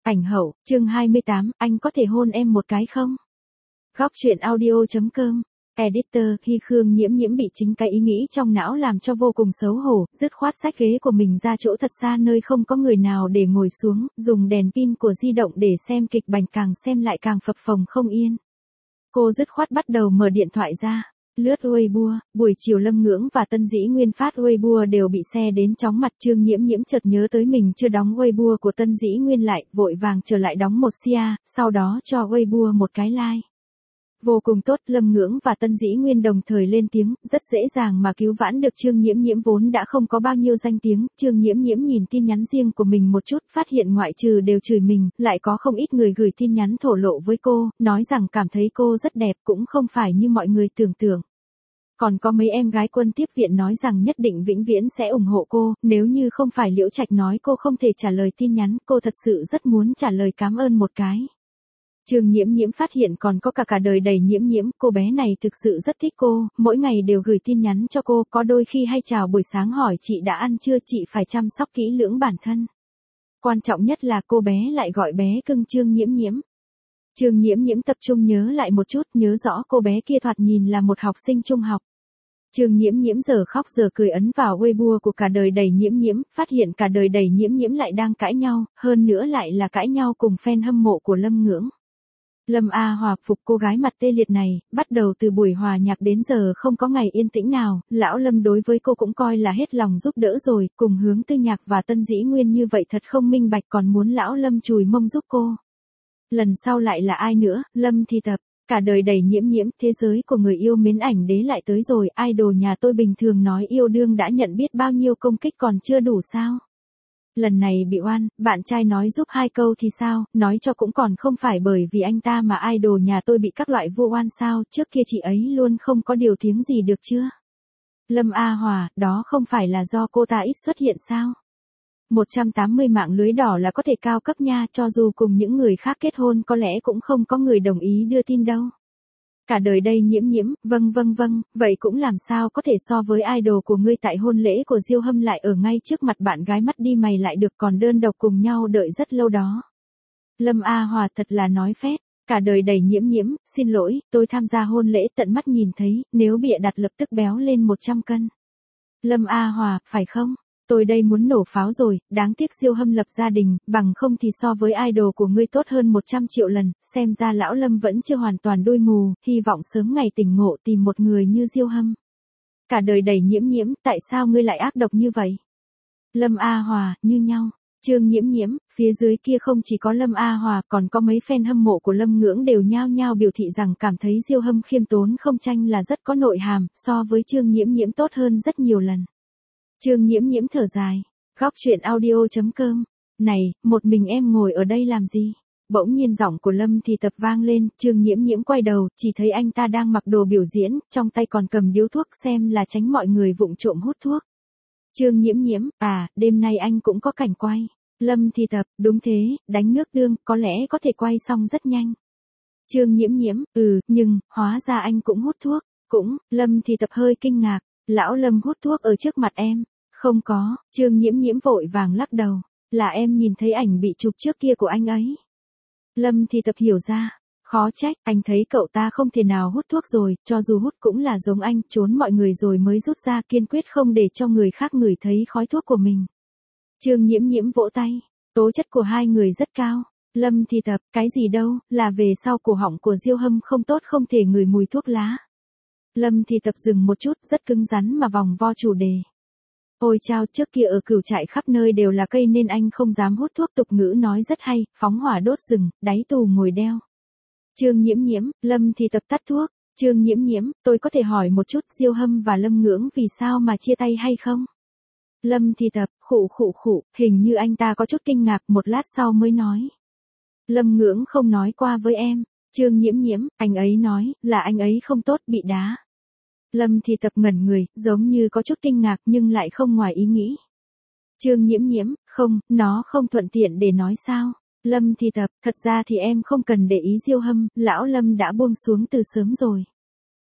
Ảnh hậu, chương 28, anh có thể hôn em một cái không? Góc truyện audio.com. Editor, khi Khương Nhiễm Nhiễm bị chính cái ý nghĩ trong não làm cho vô cùng xấu hổ, dứt khoát xách ghế của mình ra chỗ thật xa nơi không có người nào để ngồi xuống, dùng đèn pin của di động để xem kịch bản, càng xem lại càng phập phồng không yên. Cô dứt khoát bắt đầu mở điện thoại ra, lướt Weibo. Buổi chiều Lâm Ngưỡng và Tân Dĩ Nguyên phát Weibo đều bị xe đến chóng mặt. Trương Nhiễm Nhiễm chợt nhớ tới mình chưa đóng Weibo của Tân Dĩ Nguyên lại, vội vàng trở lại đóng một sia, sau đó cho Weibo một cái like. Vô cùng tốt, Lâm Ngưỡng và Tân Dĩ Nguyên đồng thời lên tiếng, rất dễ dàng mà cứu vãn được Trương Nhiễm Nhiễm vốn đã không có bao nhiêu danh tiếng. Trương Nhiễm Nhiễm nhìn tin nhắn riêng của mình một chút, phát hiện ngoại trừ đều chửi mình, lại có không ít người gửi tin nhắn thổ lộ với cô, nói rằng cảm thấy cô rất đẹp, cũng không phải như mọi người tưởng tượng. Còn có mấy em gái quân tiếp viện nói rằng nhất định vĩnh viễn sẽ ủng hộ cô, nếu như không phải Liễu Trạch nói cô không thể trả lời tin nhắn, cô thật sự rất muốn trả lời cảm ơn một cái. Trương Nhiễm Nhiễm phát hiện còn có cả đời đầy Nhiễm Nhiễm, cô bé này thực sự rất thích cô, mỗi ngày đều gửi tin nhắn cho cô, có đôi khi hay chào buổi sáng hỏi chị đã ăn chưa, chị phải chăm sóc kỹ lưỡng bản thân. Quan trọng nhất là cô bé lại gọi bé cưng Trương Nhiễm Nhiễm. Trương Nhiễm Nhiễm tập trung nhớ lại một chút, nhớ rõ cô bé kia thoạt nhìn là một học sinh trung học. Trương Nhiễm Nhiễm giờ khóc giờ cười ấn vào Weibo của cả đời đầy Nhiễm Nhiễm, phát hiện cả đời đầy Nhiễm Nhiễm lại đang cãi nhau, hơn nữa lại là cãi nhau cùng fan hâm mộ của Lâm Ngưỡng. Lâm A Hòa phục cô gái mặt tê liệt này, bắt đầu từ buổi hòa nhạc đến giờ không có ngày yên tĩnh nào, lão Lâm đối với cô cũng coi là hết lòng giúp đỡ rồi, cùng Hướng Tư Nhạc và Tân Dĩ Nguyên như vậy thật không minh bạch, còn muốn lão Lâm chùi mông giúp cô. Lần sau lại là ai nữa, Lâm thì tập. Cả đời đầy Nhiễm Nhiễm, thế giới của người yêu mến ảnh đế lại tới rồi, idol nhà tôi bình thường nói yêu đương đã nhận biết bao nhiêu công kích còn chưa đủ sao? Lần này bị oan, bạn trai nói giúp 2 câu thì sao, nói cho cũng còn không phải bởi vì anh ta mà idol nhà tôi bị các loại vu oan sao, trước kia chị ấy luôn không có điều tiếng gì được chưa? Lâm A Hòa, đó không phải là do cô ta ít xuất hiện sao? 180 mạng lưới đỏ là có thể cao cấp nha, cho dù cùng những người khác kết hôn có lẽ cũng không có người đồng ý đưa tin đâu. Cả đời đây Nhiễm Nhiễm, vâng, vậy cũng làm sao có thể so với idol của ngươi tại hôn lễ của Diêu Hâm lại ở ngay trước mặt bạn gái mắt đi mày lại được, còn đơn độc cùng nhau đợi rất lâu đó. Lâm A Hòa thật là nói phét, cả đời đầy Nhiễm Nhiễm, xin lỗi, tôi tham gia hôn lễ tận mắt nhìn thấy, nếu bịa đặt lập tức béo lên 100 cân. Lâm A Hòa, phải không? Tôi đây muốn nổ pháo rồi, đáng tiếc Diêu Hâm lập gia đình, bằng không thì so với idol của ngươi tốt hơn 100 triệu lần, xem ra lão Lâm vẫn chưa hoàn toàn đuôi mù, hy vọng sớm ngày tỉnh ngộ tìm một người như Diêu Hâm. Cả đời đầy Nhiễm Nhiễm, tại sao ngươi lại ác độc như vậy? Lâm A Hòa, như nhau. Trương Nhiễm Nhiễm, phía dưới kia không chỉ có Lâm A Hòa, còn có mấy fan hâm mộ của Lâm Ngưỡng đều nhao nhao biểu thị rằng cảm thấy Diêu Hâm khiêm tốn không tranh là rất có nội hàm, so với Trương Nhiễm Nhiễm tốt hơn rất nhiều lần. Trương Nhiễm Nhiễm thở dài, góc truyện audio.com. Này, một mình em ngồi ở đây làm gì? Bỗng nhiên giọng của Lâm thì tập vang lên, Trương Nhiễm Nhiễm quay đầu, chỉ thấy anh ta đang mặc đồ biểu diễn, trong tay còn cầm điếu thuốc, xem là tránh mọi người vụng trộm hút thuốc. Trương Nhiễm Nhiễm, đêm nay anh cũng có cảnh quay. Lâm thì tập, đúng thế, đánh nước tương, có lẽ có thể quay xong rất nhanh. Trương Nhiễm Nhiễm, nhưng, hóa ra anh cũng hút thuốc, cũng, Lâm thì tập hơi kinh ngạc. Lão Lâm hút thuốc ở trước mặt em, không có, Trương Nhiễm Nhiễm vội vàng lắc đầu, là em nhìn thấy ảnh bị chụp trước kia của anh ấy. Lâm thì tập hiểu ra, khó trách, anh thấy cậu ta không thể nào hút thuốc rồi, cho dù hút cũng là giống anh, trốn mọi người rồi mới rút ra, kiên quyết không để cho người khác ngửi thấy khói thuốc của mình. Trương Nhiễm Nhiễm vỗ tay, tố chất của hai người rất cao. Lâm thì tập, cái gì đâu, là về sau cổ họng của Diêu Hâm không tốt không thể ngửi mùi thuốc lá. Lâm thì tập dừng một chút, rất cứng rắn mà vòng vo chủ đề. Ôi chao, trước kia ở Cửu Trại khắp nơi đều là cây nên anh không dám hút thuốc, tục ngữ nói rất hay, phóng hỏa đốt rừng, đáy tù ngồi đeo. Trương Nhiễm Nhiễm, Lâm thì tập tắt thuốc. Trương Nhiễm Nhiễm, tôi có thể hỏi một chút Diêu Hâm và Lâm Ngưỡng vì sao mà chia tay hay không? Lâm thì tập, khụ, hình như anh ta có chút kinh ngạc, một lát sau mới nói. Lâm Ngưỡng không nói qua với em. Trương Nhiễm Nhiễm, anh ấy nói, là anh ấy không tốt, bị đá. Lâm thì tập ngẩn người, giống như có chút kinh ngạc nhưng lại không ngoài ý nghĩ. Trương Nhiễm Nhiễm, không, nó không thuận tiện để nói sao. Lâm thì tập, thật ra thì em không cần để ý Diêu Hâm, lão Lâm đã buông xuống từ sớm rồi.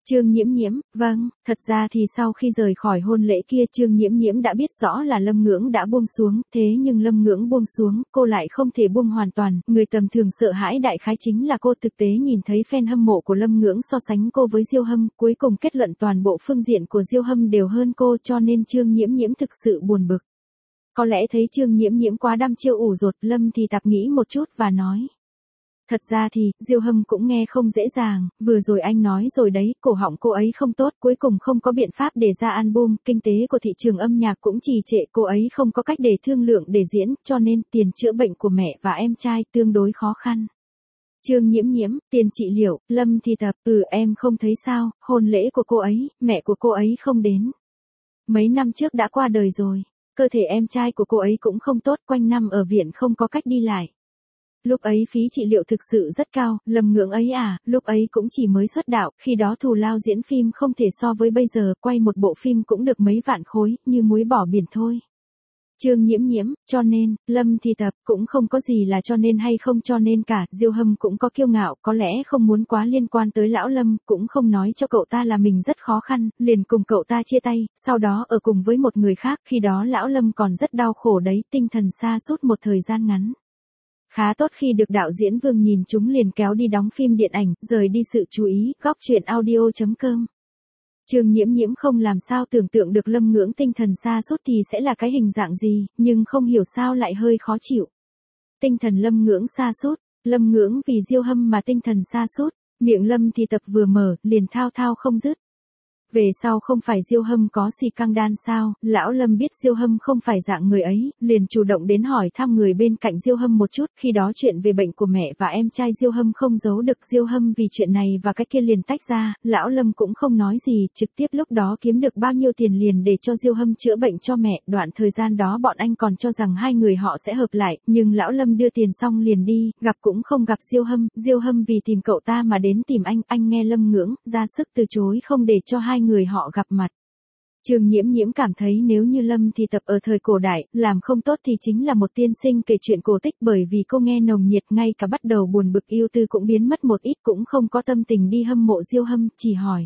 Trương Nhiễm Nhiễm, vâng, thật ra thì sau khi rời khỏi hôn lễ kia Trương Nhiễm Nhiễm đã biết rõ là Lâm Ngưỡng đã buông xuống, thế nhưng Lâm Ngưỡng buông xuống, cô lại không thể buông hoàn toàn, người tầm thường sợ hãi đại khái chính là cô thực tế nhìn thấy fan hâm mộ của Lâm Ngưỡng so sánh cô với Diêu Hâm, cuối cùng kết luận toàn bộ phương diện của Diêu Hâm đều hơn cô cho nên Trương Nhiễm Nhiễm thực sự buồn bực. Có lẽ thấy Trương Nhiễm Nhiễm quá đăm chiêu ủ rột, Lâm thì Tạp nghĩ một chút và nói. Thật ra thì, Diêu Hâm cũng nghe không dễ dàng, vừa rồi anh nói rồi đấy, cổ họng cô ấy không tốt, cuối cùng không có biện pháp để ra album, kinh tế của thị trường âm nhạc cũng trì trệ, cô ấy không có cách để thương lượng để diễn, cho nên tiền chữa bệnh của mẹ và em trai tương đối khó khăn. Trương Nhiễm Nhiễm, tiền trị liệu, Lâm thì Tập, em không thấy sao, hôn lễ của cô ấy, mẹ của cô ấy không đến. Mấy năm trước đã qua đời rồi, cơ thể em trai của cô ấy cũng không tốt, quanh năm ở viện không có cách đi lại. Lúc ấy phí trị liệu thực sự rất cao, Lâm Ngưỡng ấy lúc ấy cũng chỉ mới xuất đạo, khi đó thù lao diễn phim không thể so với bây giờ, quay một bộ phim cũng được mấy vạn khối, như muối bỏ biển thôi. Trương Nhiễm Nhiễm, cho nên, Lâm thì Tập, cũng không có gì là cho nên hay không cho nên cả, Diêu Hâm cũng có kiêu ngạo, có lẽ không muốn quá liên quan tới lão Lâm, cũng không nói cho cậu ta là mình rất khó khăn, liền cùng cậu ta chia tay, sau đó ở cùng với một người khác, khi đó lão Lâm còn rất đau khổ đấy, tinh thần sa sút một thời gian ngắn. Khá tốt khi được đạo diễn Vương nhìn chúng liền kéo đi đóng phim điện ảnh, rời đi sự chú ý, góc truyện audio.com. Trương Nhiễm Nhiễm không làm sao tưởng tượng được Lâm Ngưỡng tinh thần sa sút thì sẽ là cái hình dạng gì, nhưng không hiểu sao lại hơi khó chịu. Tinh thần Lâm Ngưỡng sa sút, Lâm Ngưỡng vì Diêu Hâm mà tinh thần sa sút, miệng Lâm thì Tập vừa mở, liền thao thao không dứt. Về sau không phải Diêu Hâm có xì căng đan sao, lão Lâm biết Diêu Hâm không phải dạng người ấy, liền chủ động đến hỏi thăm người bên cạnh Diêu Hâm một chút, khi đó chuyện về bệnh của mẹ và em trai Diêu Hâm không giấu được, Diêu Hâm vì chuyện này và cái kia liền tách ra, lão Lâm cũng không nói gì, trực tiếp lúc đó kiếm được bao nhiêu tiền liền để cho Diêu Hâm chữa bệnh cho mẹ, đoạn thời gian đó bọn anh còn cho rằng hai người họ sẽ hợp lại, nhưng lão Lâm đưa tiền xong liền đi, gặp cũng không gặp Diêu Hâm vì tìm cậu ta mà đến tìm anh nghe Lâm Ngưỡng, ra sức từ chối không để cho hai người họ gặp mặt. Trương Nhiễm Nhiễm cảm thấy nếu như Lâm thì Tập ở thời cổ đại, làm không tốt thì chính là một tiên sinh kể chuyện cổ tích bởi vì cô nghe nồng nhiệt ngay cả bắt đầu buồn bực yêu tư cũng biến mất một ít cũng không có tâm tình đi hâm mộ Diêu Hâm, chỉ hỏi.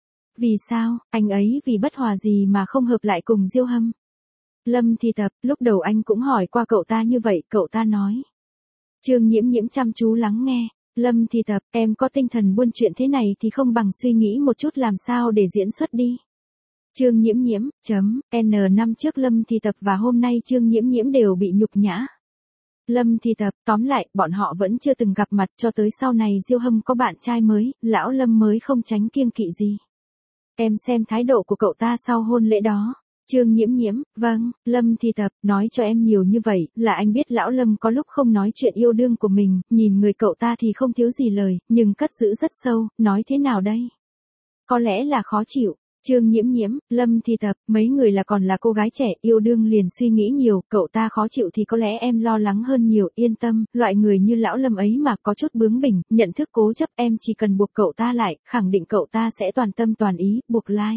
Vì sao, anh ấy vì bất hòa gì mà không hợp lại cùng Diêu Hâm? Lâm thì Tập, lúc đầu anh cũng hỏi qua cậu ta như vậy, cậu ta nói. Trương Nhiễm Nhiễm chăm chú lắng nghe. Lâm thì Tập, em có tinh thần buôn chuyện thế này thì không bằng suy nghĩ một chút làm sao để diễn xuất đi. Trương Nhiễm Nhiễm, N năm trước Lâm thì Tập và hôm nay Trương Nhiễm Nhiễm đều bị nhục nhã. Lâm thì Tập, tóm lại, bọn họ vẫn chưa từng gặp mặt cho tới sau này Diêu Hâm có bạn trai mới, lão Lâm mới không tránh kiêng kỵ gì. Em xem thái độ của cậu ta sau hôn lễ đó. Trương Nhiễm Nhiễm, vâng, Lâm thì Tập, nói cho em nhiều như vậy, là anh biết lão Lâm có lúc không nói chuyện yêu đương của mình, nhìn người cậu ta thì không thiếu gì lời, nhưng cất giữ rất sâu, nói thế nào đây? Có lẽ là khó chịu. Trương Nhiễm Nhiễm, Lâm thì Tập, mấy người là còn là cô gái trẻ, yêu đương liền suy nghĩ nhiều, cậu ta khó chịu thì có lẽ em lo lắng hơn nhiều, yên tâm, loại người như lão Lâm ấy mà có chút bướng bỉnh, nhận thức cố chấp, em chỉ cần buộc cậu ta lại, khẳng định cậu ta sẽ toàn tâm toàn ý, buộc like.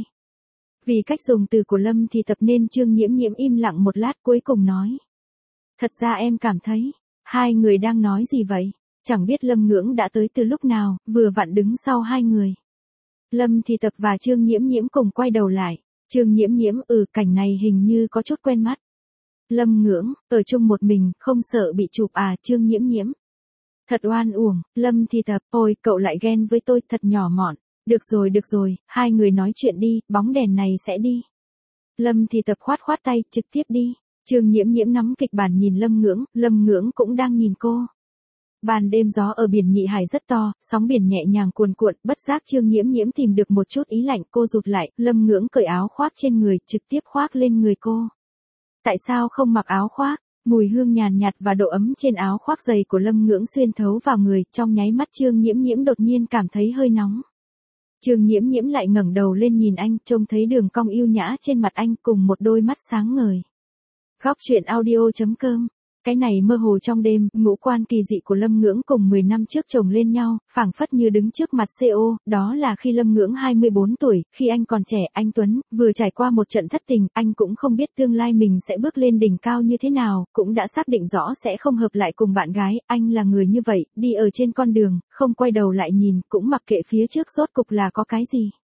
Vì cách dùng từ của Lâm thì Tập nên Trương Nhiễm Nhiễm im lặng một lát cuối cùng nói. Thật ra em cảm thấy, hai người đang nói gì vậy? Chẳng biết Lâm Ngưỡng đã tới từ lúc nào, vừa vặn đứng sau hai người. Lâm thì Tập và Trương Nhiễm Nhiễm cùng quay đầu lại. Trương Nhiễm Nhiễm, cảnh này hình như có chút quen mắt. Lâm Ngưỡng, ở chung một mình, không sợ bị chụp Trương Nhiễm Nhiễm. Thật oan uổng, Lâm thì Tập, ôi, cậu lại ghen với tôi, thật nhỏ mọn. Được rồi, hai người nói chuyện đi, bóng đèn này sẽ đi. Lâm thì Tập khoát khoát tay, trực tiếp đi. Trương Nhiễm Nhiễm nắm kịch bản nhìn Lâm Ngưỡng cũng đang nhìn cô. Ban đêm gió ở biển Nhị Hải rất to, sóng biển nhẹ nhàng cuồn cuộn, bất giác Trương Nhiễm Nhiễm tìm được một chút ý lạnh, cô rụt lại, Lâm Ngưỡng cởi áo khoác trên người, trực tiếp khoác lên người cô. Tại sao không mặc áo khoác? Mùi hương nhàn nhạt và độ ấm trên áo khoác dày của Lâm Ngưỡng xuyên thấu vào người, trong nháy mắt Trương Nhiễm Nhiễm đột nhiên cảm thấy hơi nóng. Trương Nhiễm Nhiễm lại ngẩng đầu lên nhìn anh, trông thấy đường cong yêu nhã trên mặt anh cùng một đôi mắt sáng ngời. Góc truyện audio.com. Cái này mơ hồ trong đêm, ngũ quan kỳ dị của Lâm Ngưỡng cùng 10 năm trước chồng lên nhau, phảng phất như đứng trước mặt CO, đó là khi Lâm Ngưỡng 24 tuổi, khi anh còn trẻ, anh Tuấn, vừa trải qua một trận thất tình, anh cũng không biết tương lai mình sẽ bước lên đỉnh cao như thế nào, cũng đã xác định rõ sẽ không hợp lại cùng bạn gái, anh là người như vậy, đi ở trên con đường, không quay đầu lại nhìn, cũng mặc kệ phía trước rốt cục là có cái gì.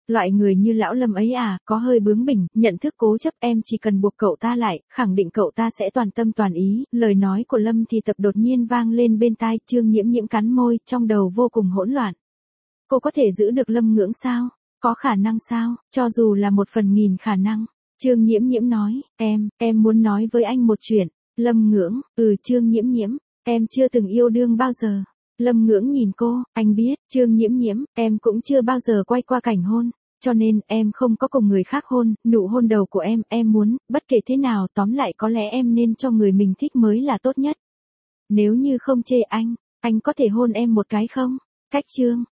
Loại người như lão Lâm ấy à, có hơi bướng bỉnh, nhận thức cố chấp, em chỉ cần buộc cậu ta lại, khẳng định cậu ta sẽ toàn tâm toàn ý. Lời nói của Lâm Thì Tập đột nhiên vang lên bên tai, Trương Nhiễm Nhiễm cắn môi, trong đầu vô cùng hỗn loạn. Cô có thể giữ được Lâm Ngưỡng sao? Có khả năng sao? Cho dù là 1/1000 khả năng. Trương Nhiễm Nhiễm nói, em muốn nói với anh một chuyện. Lâm Ngưỡng, Trương Nhiễm Nhiễm, em chưa từng yêu đương bao giờ. Lâm Ngưỡng nhìn cô, anh biết, Trương Nhiễm Nhiễm, em cũng chưa bao giờ quay qua cảnh hôn. Cho nên, em không có cùng người khác hôn, nụ hôn đầu của em muốn, bất kể thế nào, tóm lại có lẽ em nên cho người mình thích mới là tốt nhất. Nếu như không chê anh có thể hôn em một cái không? Cách Trương